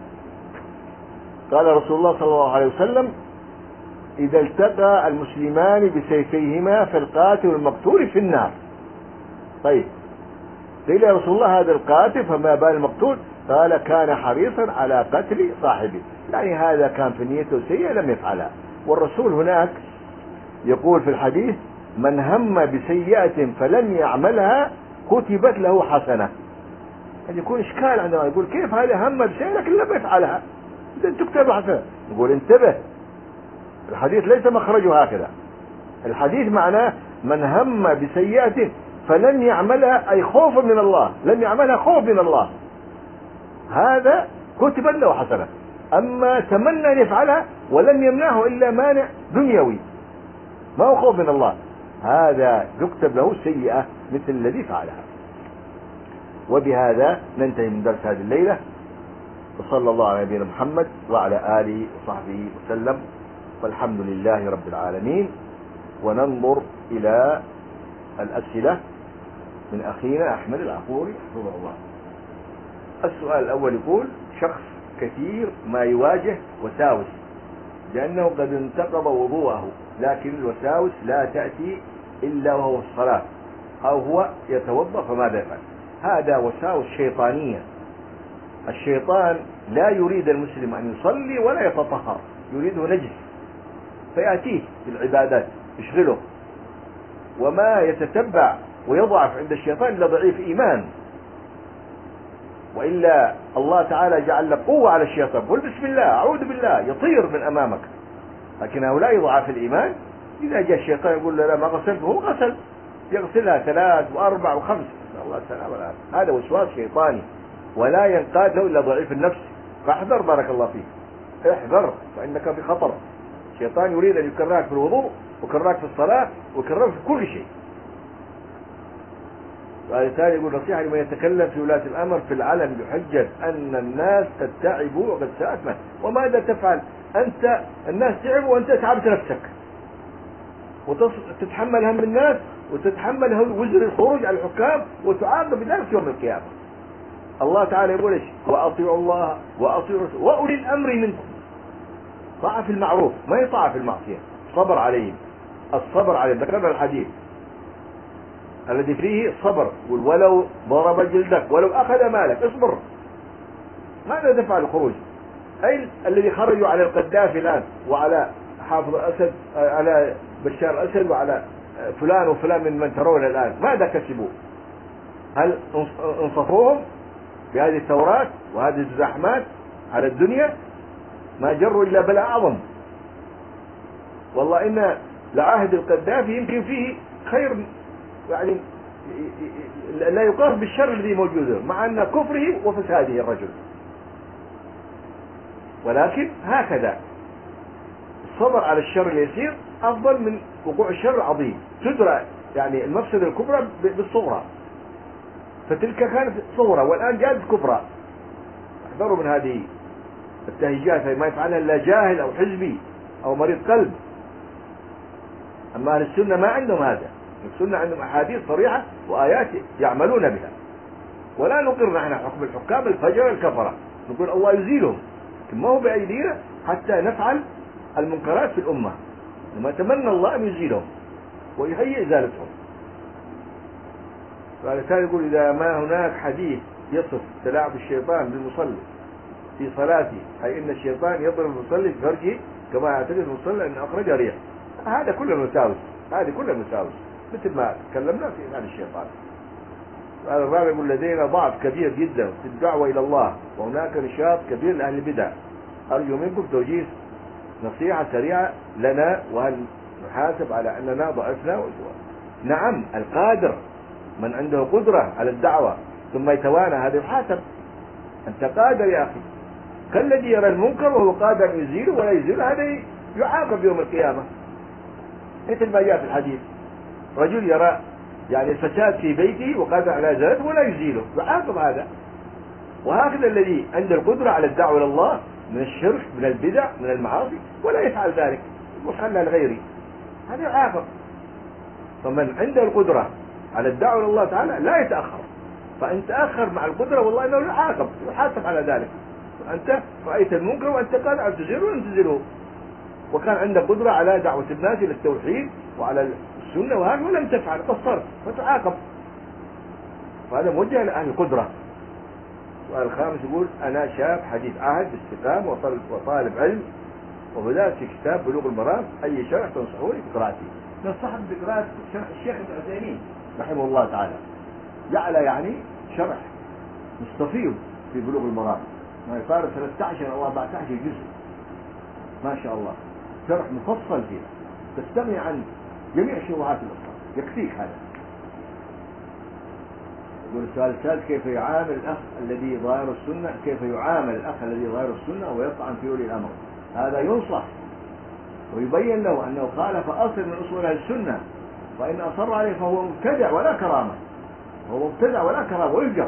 قال رسول الله صلى الله عليه وسلم إذا التقى المسلمان بسيفيهما فالقاتل والمقتول في النار. طيب قيل يا رسول الله هذا القاتل فما بال المقتول؟ قال كان حريصا على قتل صاحبه، يعني هذا كان في نيته سيئة لم يفعلها. والرسول هناك يقول في الحديث من هم بسيئة فلم يعملها كتبت له حسنة. يعني يكون إشكال عندما يقول كيف هذا هم بسيئة لكن لم يفعلها تكتب حسنة؟ يقول انتبه، الحديث ليس مخرجه هكذا، الحديث معناه من هم بسيئة فلم يعملها أي خوفا من الله، لم يعملها خوف من الله، هذا كتبت له حسنة. أما تمنى أن يفعلها ولم يمنعه إلا مانع دنيوي، ما هو خوف من الله، هذا يكتب له سيئة مثل الذي فعلها. وبهذا ننتهي من درس هذه الليلة، وصلى الله على نبينا محمد وعلى آله وصحبه وسلم، والحمد لله رب العالمين. وننظر إلى الأسئلة من أخينا أحمد العفوري حفظه الله. السؤال الأول يقول: شخص كثير ما يواجه وساوس لأنه قد انتقض وضوءه، لكن الوساوس لا تأتي إلا وهو في الصلاة أو هو يتوضأ، فماذا يفعل؟ هذا وساوس شيطانية. الشيطان لا يريد المسلم أن يصلي ولا يتطهر، يريده نجس فيأتيه في العبادات يشغله، وما يتتبع ويضعف عند الشيطان إلا ضعيف إيمان، وإلا الله تعالى جعل لك قوة على الشيطان، قل بسم الله أعوذ بالله يطير من أمامك. لكن هؤلاء ضعاف الإيمان إذا جاء الشيطان يقول له لا ما غسلت، هو غسل، يغسلها ثلاث وأربع وخمس، الله السلام والعافية. هذا وسواس شيطاني ولا ينقاد له إلا ضعيف النفس، فاحذر بارك الله فيك، احذر فإنك في خطر. الشيطان يريد أن يكرهك في الوضوء ويكرهك في الصلاة ويكرهك في كل شيء. وهذا ثاني يقول: نصيحة لمن يتكلم في ولاة الأمر في العلن بحجة أن الناس قد تعبوا وقد ساءت ما، وماذا تفعل أنت؟ الناس تعبوا وأنت تعبت نفسك، وتتحمل هم الناس وتتحمل وزر الخروج على الحكام وتعاقب بذلك يوم القيامة. الله تعالى يقول ايش؟ وأطيعوا الله وأطيعوا الرسول وأولي الأمر منكم. طاعة في المعروف، ما هي طاعة في المعصية، صبر عليهم، الصبر عليهم. ذكرنا الحديث الذي فيه الصبر، ولو ضرب جلدك ولو أخذ مالك اصبر. ماذا تفعل الخروج؟ أي الذي خرجوا على القذافي الآن وعلى حافظ الأسد، على بشار الأسد وعلى فلان وفلان من من ترون الآن، ماذا كسبوا؟ هل انصفوهم بهذه الثورات وهذه الزحمات على الدنيا؟ ما جروا إلا بلاء أعظم. والله إن لعهد القذافي يمكن فيه خير، يعني لا يقاس بالشر الذي موجود مع أن كفره وفساده الرجل، ولكن هكذا الصبر على الشر اليسير أفضل من وقوع الشر العظيم. تدرى يعني المفسدة الكبرى بالصغرى، فتلك كانت صغرى والآن جاءت كبرى. احذروا من هذه التهيجات، ما يفعلها إلا جاهل أو حزبي أو مريض قلب. أما أهل السنة ما عندهم هذا، السنة عندهم أحاديث صريحة وآيات يعملون بها، ولا نقر نحن حكم الحكام الفجر الكفرة، نقول الله يزيلهم، لكن ما هو بأيدينا حتى نفعل المنكرات في الأمة، لما تمنى الله أن يزيلهم ويهيئ إزالتهم. فالثاني يقول: إذا ما هناك حديث يصف تلاعب الشيطان بالمصلي في صلاته، أي إن الشيطان يضرب المصلي في فرجه كما يعتقد المصلي أن أخرج ريح، هذا كله مساوس، هذه كلها مساوس مثل ما تكلمنا في إيمان الشيطان. هذا الرابع يقول: لدينا ضعف كبير جدا في الدعوة إلى الله، وهناك نشاط كبير لأهل البدع، أرجو منكم توجيه نصيحة سريعة لنا، وهل نحاسب على أننا ضعفنا؟ نعم، القادر من عنده قدرة على الدعوة ثم يتوانى هذا يحاسب. أنت قادر يا أخي، كالذي يرى المنكر وهو قادر يزيله ولا يزيله، هذا يعاقب يوم القيامة. مثل ما جاء في الحديث: رجل يرى يعني الفساد في بيته وقادر على إزالته ولا يزيله، يعاقب هذا. وهكذا الذي عنده القدرة على الدعوة إلى الله من الشرك من البدع من المعاصي ولا يفعل ذلك، وخلى لغيره، هذا يعاقب. فمن عنده القدرة على الدعوة إلى الله تعالى لا يتأخر، فإن تأخر مع القدرة والله إنه يعاقب، يحاسب على ذلك. أنت رأيت المنكر وأنت قادر على تزيله ولم تزيله، وكان عندك قدرة على دعوة الناس إلى التوحيد وعلى السنة وهذا ولم تفعل، قصرت فتعاقب، فهذا موجه لأهل القدرة. والخامس يقول: أنا شاب حديث عهد باستقامة وطالب, وطالب علم، وبدأت في كتاب بلوغ المرام، أي شرح تنصحوني بقراءته؟ نصحت بقراءة شرح الشيخ ابن عثيمين رحمه الله تعالى، جعل يعني شرح مستفيض في بلوغ المرام، ما يقارب ثلاثة عشر أو أربعة عشر جزء، ما شاء الله، شرح مفصل فيه تستغني عن جميع شروحات الأصحاب، يكفيك هذا. يقول السؤال الثالث: كيف يعامل الأخ الذي ظاهر السنة كيف يعامل الأخ الذي ظاهر السنة ويطعن في ولي الأمر؟ هذا ينصح ويبين له أنه خالف أصل من أصول أهل السنة، فإن أصر عليه فهو مبتدع ولا كرامة، هو مبتدع ولا كرامة ويلجأ.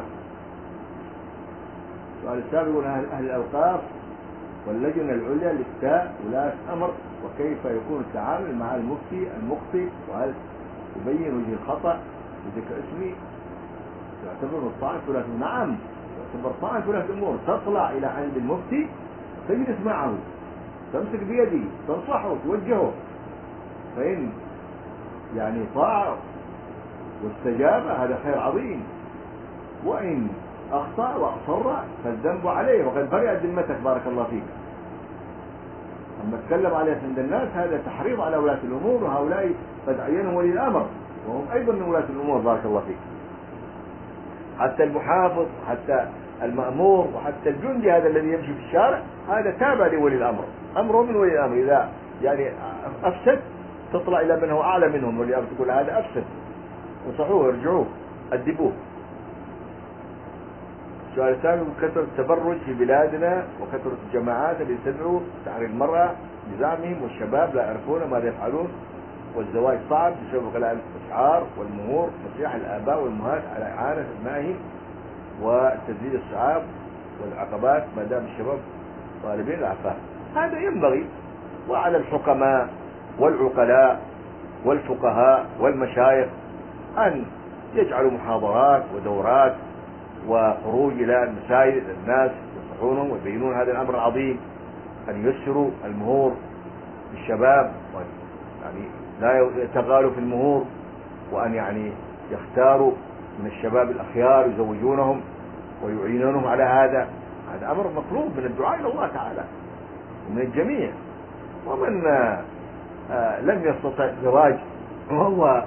السؤال السابق: يقول أهل الأوقاف واللجنة العليا لإفتاء ولاة أمر، وكيف يكون التعامل مع المفتي المخطئ، وهل يبين وجه الخطأ بذكر اسمه؟ يعتبر الطعن في ولاة الأمور. نعم، يعتبر طعن في ولاة الأمور. تطلع إلى عند المفتي تجلس معه، تمسك بيده، تنصحه، توجهه، فإن يعني طاع واستجاب هذا خير عظيم، وإن أخطأ وأصر فالذنب عليه وقد برئت ذمتك بارك الله فيك. أما تكلم عليه عند الناس هذا تحريض على ولاة الأمور، وهؤلاء قد عينهم ولي الأمر وهم أيضا من ولاة الأمور بارك الله فيك. حتى المحافظ، حتى المأمور، وحتى الجندي هذا الذي يمشي في الشارع هذا تابع لولي الأمر، أمره من ولي الأمر. إذا يعني أفسد تطلع إلى من هو أعلى منهم ولي الأمر، تقول هذا أفسد، انصحوه، ارجعوه، أدبوه. السؤال الثاني: كثرة التبرج في بلادنا وكثرة الجماعات اللي تدعو تحرير المرأة بزعمهم، والشباب لا يعرفون ماذا يفعلون، والزواج صعب بسبب غلاء الأسعار والمهور. نصيحة الآباء والأمهات على إعانة أبنائهم وتسديد الصعاب والعقبات ما دام الشباب طالبين العفاف. هذا ينبغي، وعلى الحكماء والعقلاء والفقهاء والمشايخ أن يجعلوا محاضرات ودورات وخروج إلى المساجد الناس ينصحونهم ويبينون هذا الأمر العظيم، أن يسروا المهور للشباب، يعني لا يتغالوا في المهور، وأن يعني يختاروا من الشباب الأخيار يزوجونهم ويعينونهم على هذا. هذا أمر مطلوب من الدعاء إلى الله تعالى ومن الجميع. ومن لم يستطع الزواج وهو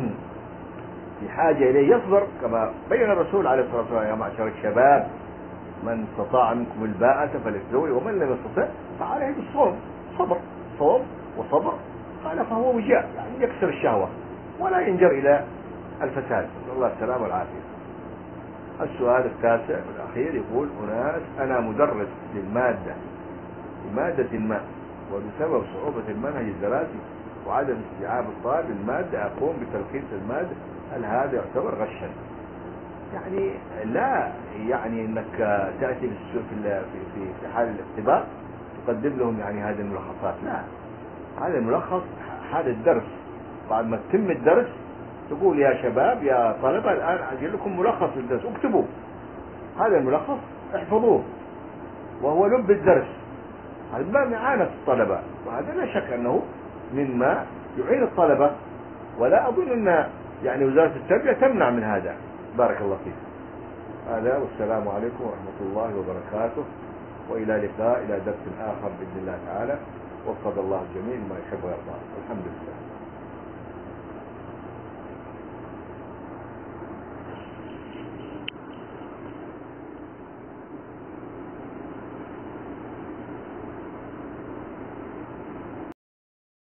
في حاجة إليه يصبر، كما بين الرسول عليه الصلاة والسلام: يا معشر الشباب من استطاع منكم الباءة فليتزوج ومن لم يستطع فعليه بالصوم. صبر، صوم وصبر، قال فهو وجاء، يعني يكسر الشهوة ولا ينجر إلى الفساد. نسأل الله السلامة والعافية. السؤال التاسع والأخير يقول: أناس أنا مدرس للمادة لمادة ما، وبسبب صعوبة المنهج الدراسي وعدم استيعاب الطالب المادة أقوم بتلخيص المادة، هل هذا يعتبر غشا؟ يعني لا يعني انك تأتي في في في حال الاختبار تقدم لهم يعني هذه الملخصات، لا، هذا الملخص، هذا الدرس بعد ما تتم الدرس تقول: يا شباب يا طلبة الآن أجل لكم ملخص للدرس، اكتبوا هذا الملخص، احفظوه، وهو لب الدرس. هذا ما إعانة الطلبة، وهذا لا شك أنه مما يعين الطلبة، ولا أظن أن يعني وزارة التربية تمنع من هذا. بارك الله فيك. هذا، والسلام عليكم ورحمة الله وبركاته، وإلى لقاء إلى درس آخر بإذن الله تعالى، وفق الله الجميع ما يحب ويرضى. الحمد لله.